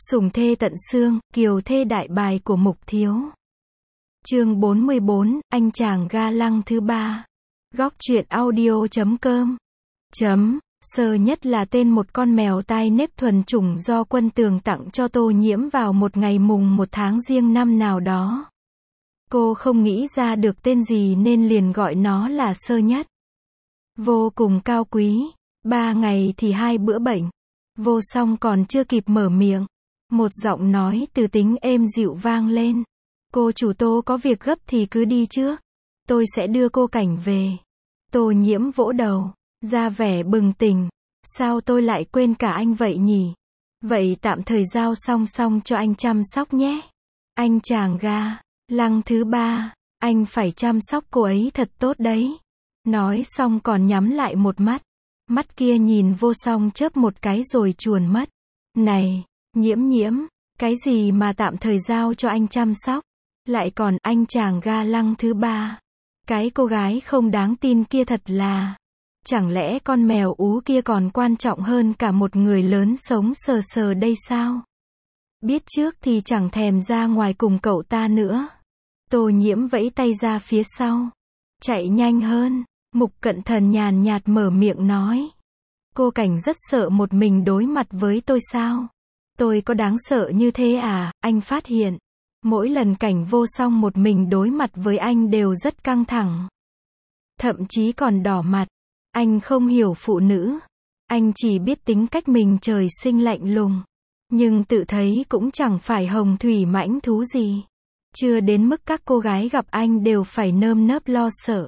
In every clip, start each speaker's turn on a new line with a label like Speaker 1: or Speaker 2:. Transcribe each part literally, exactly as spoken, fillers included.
Speaker 1: Sủng thê tận xương, kiều thê đại bài của Mục Thiếu. Chương bốn mươi bốn, anh chàng ga lăng thứ ba. Góc truyện audio chấm com. Chấm, sơ nhất là tên một con mèo tai nếp thuần chủng do Quân Tường tặng cho Tô Nhiễm vào một ngày mùng một tháng Giêng năm nào đó. Cô không nghĩ ra được tên gì nên liền gọi nó là Sơ Nhất. Vô cùng cao quý, ba ngày thì hai bữa bệnh. Vô Song còn chưa kịp mở miệng, một giọng nói từ tính êm dịu vang lên. Cô chủ Tô có việc gấp thì cứ đi trước. Tôi sẽ đưa cô Cảnh về. Tô Nhiễm vỗ đầu, ra vẻ bừng tỉnh. Sao tôi lại quên cả anh vậy nhỉ? Vậy tạm thời giao song song cho anh chăm sóc nhé. Anh chàng ga lăng thứ ba, anh phải chăm sóc cô ấy thật tốt đấy. Nói xong còn nhắm lại một mắt. Mắt kia nhìn Vô Song chớp một cái rồi chuồn mất. Này, Nhiễm Nhiễm, cái gì mà tạm thời giao cho anh chăm sóc? Lại còn anh chàng ga lăng thứ ba. Cái cô gái không đáng tin kia thật là... Chẳng lẽ con mèo ú kia còn quan trọng hơn cả một người lớn sống sờ sờ đây sao? Biết trước thì chẳng thèm ra ngoài cùng cậu ta nữa. Tô Nhiễm vẫy tay ra phía sau. Chạy nhanh hơn. Mục Cận Thần nhàn nhạt mở miệng nói. Cô Cảnh rất sợ một mình đối mặt với tôi sao? Tôi có đáng sợ như thế à? Anh phát hiện. Mỗi lần Cảnh Vô Song một mình đối mặt với anh đều rất căng thẳng. Thậm chí còn đỏ mặt. Anh không hiểu phụ nữ. Anh chỉ biết tính cách mình trời sinh lạnh lùng. Nhưng tự thấy cũng chẳng phải hồng thủy mãnh thú gì. Chưa đến mức các cô gái gặp anh đều phải nơm nớp lo sợ.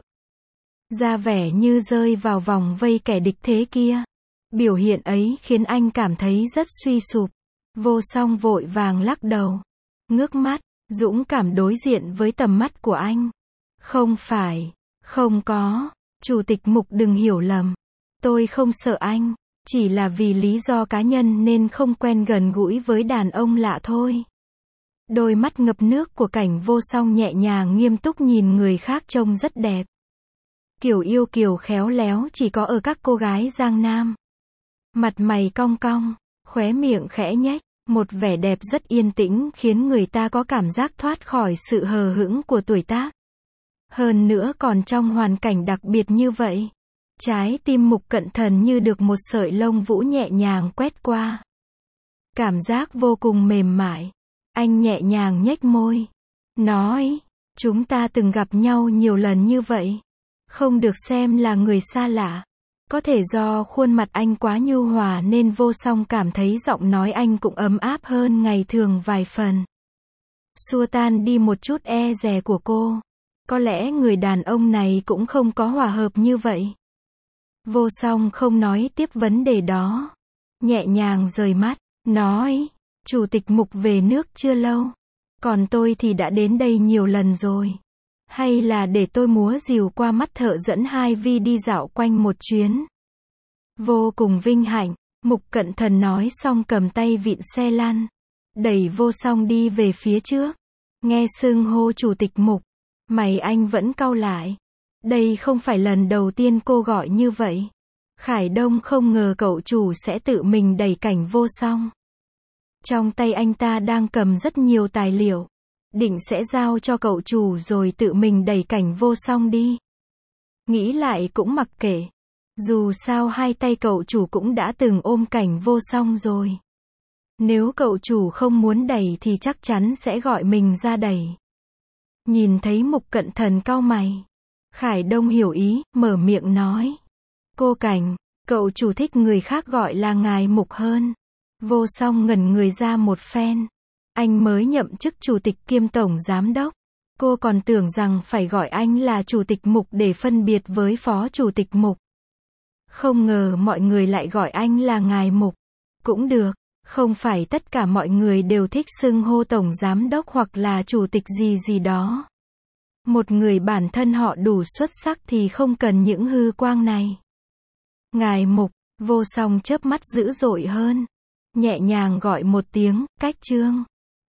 Speaker 1: Ra vẻ như rơi vào vòng vây kẻ địch thế kia. Biểu hiện ấy khiến anh cảm thấy rất suy sụp. Vô Song vội vàng lắc đầu. Ngước mắt, dũng cảm đối diện với tầm mắt của anh. Không phải, không có, Chủ tịch Mục đừng hiểu lầm. Tôi không sợ anh, chỉ là vì lý do cá nhân nên không quen gần gũi với đàn ông lạ thôi. Đôi mắt ngập nước của Cảnh Vô Song nhẹ nhàng nghiêm túc nhìn người khác trông rất đẹp. Kiểu yêu kiều khéo léo chỉ có ở các cô gái Giang Nam. Mặt mày cong cong, khóe miệng khẽ nhếch, một vẻ đẹp rất yên tĩnh khiến người ta có cảm giác thoát khỏi sự hờ hững của tuổi tác. Hơn nữa còn trong hoàn cảnh đặc biệt như vậy. Trái tim Mục Cận Thần như được một sợi lông vũ nhẹ nhàng quét qua. Cảm giác vô cùng mềm mại. Anh nhẹ nhàng nhếch môi. Nói, chúng ta từng gặp nhau nhiều lần như vậy. Không được xem là người xa lạ. Có thể do khuôn mặt anh quá nhu hòa nên Vô Song cảm thấy giọng nói anh cũng ấm áp hơn ngày thường vài phần. Xua tan đi một chút e dè của cô. Có lẽ người đàn ông này cũng không có hòa hợp như vậy. Vô Song không nói tiếp vấn đề đó. Nhẹ nhàng rời mắt, nói, Chủ tịch Mục về nước chưa lâu. Còn tôi thì đã đến đây nhiều lần rồi. Hay là để tôi múa rìu qua mắt thợ dẫn hai vi đi dạo quanh một chuyến. Vô cùng vinh hạnh, Mục Cận Thần nói xong cầm tay vịn xe lăn. Đẩy Vô Song đi về phía trước. Nghe xưng hô Chủ tịch Mục. Mày anh vẫn cau lại. Đây không phải lần đầu tiên cô gọi như vậy. Khải Đông không ngờ cậu chủ sẽ tự mình đẩy Cảnh Vô Song. Trong tay anh ta đang cầm rất nhiều tài liệu. Định sẽ giao cho cậu chủ rồi tự mình đẩy Cảnh Vô Song đi. Nghĩ lại cũng mặc kệ. Dù sao hai tay cậu chủ cũng đã từng ôm Cảnh Vô Song rồi. Nếu cậu chủ không muốn đẩy thì chắc chắn sẽ gọi mình ra đẩy. Nhìn thấy Mục Cận Thần cau mày. Khải Đông hiểu ý, mở miệng nói. Cô Cảnh, cậu chủ thích người khác gọi là ngài Mục hơn. Vô Song ngẩn người ra một phen. Anh mới nhậm chức chủ tịch kiêm tổng giám đốc. Cô còn tưởng rằng phải gọi anh là chủ tịch Mục để phân biệt với phó chủ tịch Mục. Không ngờ mọi người lại gọi anh là ngài Mục. Cũng được, không phải tất cả mọi người đều thích xưng hô tổng giám đốc hoặc là chủ tịch gì gì đó. Một người bản thân họ đủ xuất sắc thì không cần những hư quang này. Ngài Mục, Vô Song chớp mắt dữ dội hơn. Nhẹ nhàng gọi một tiếng, Cách Trương.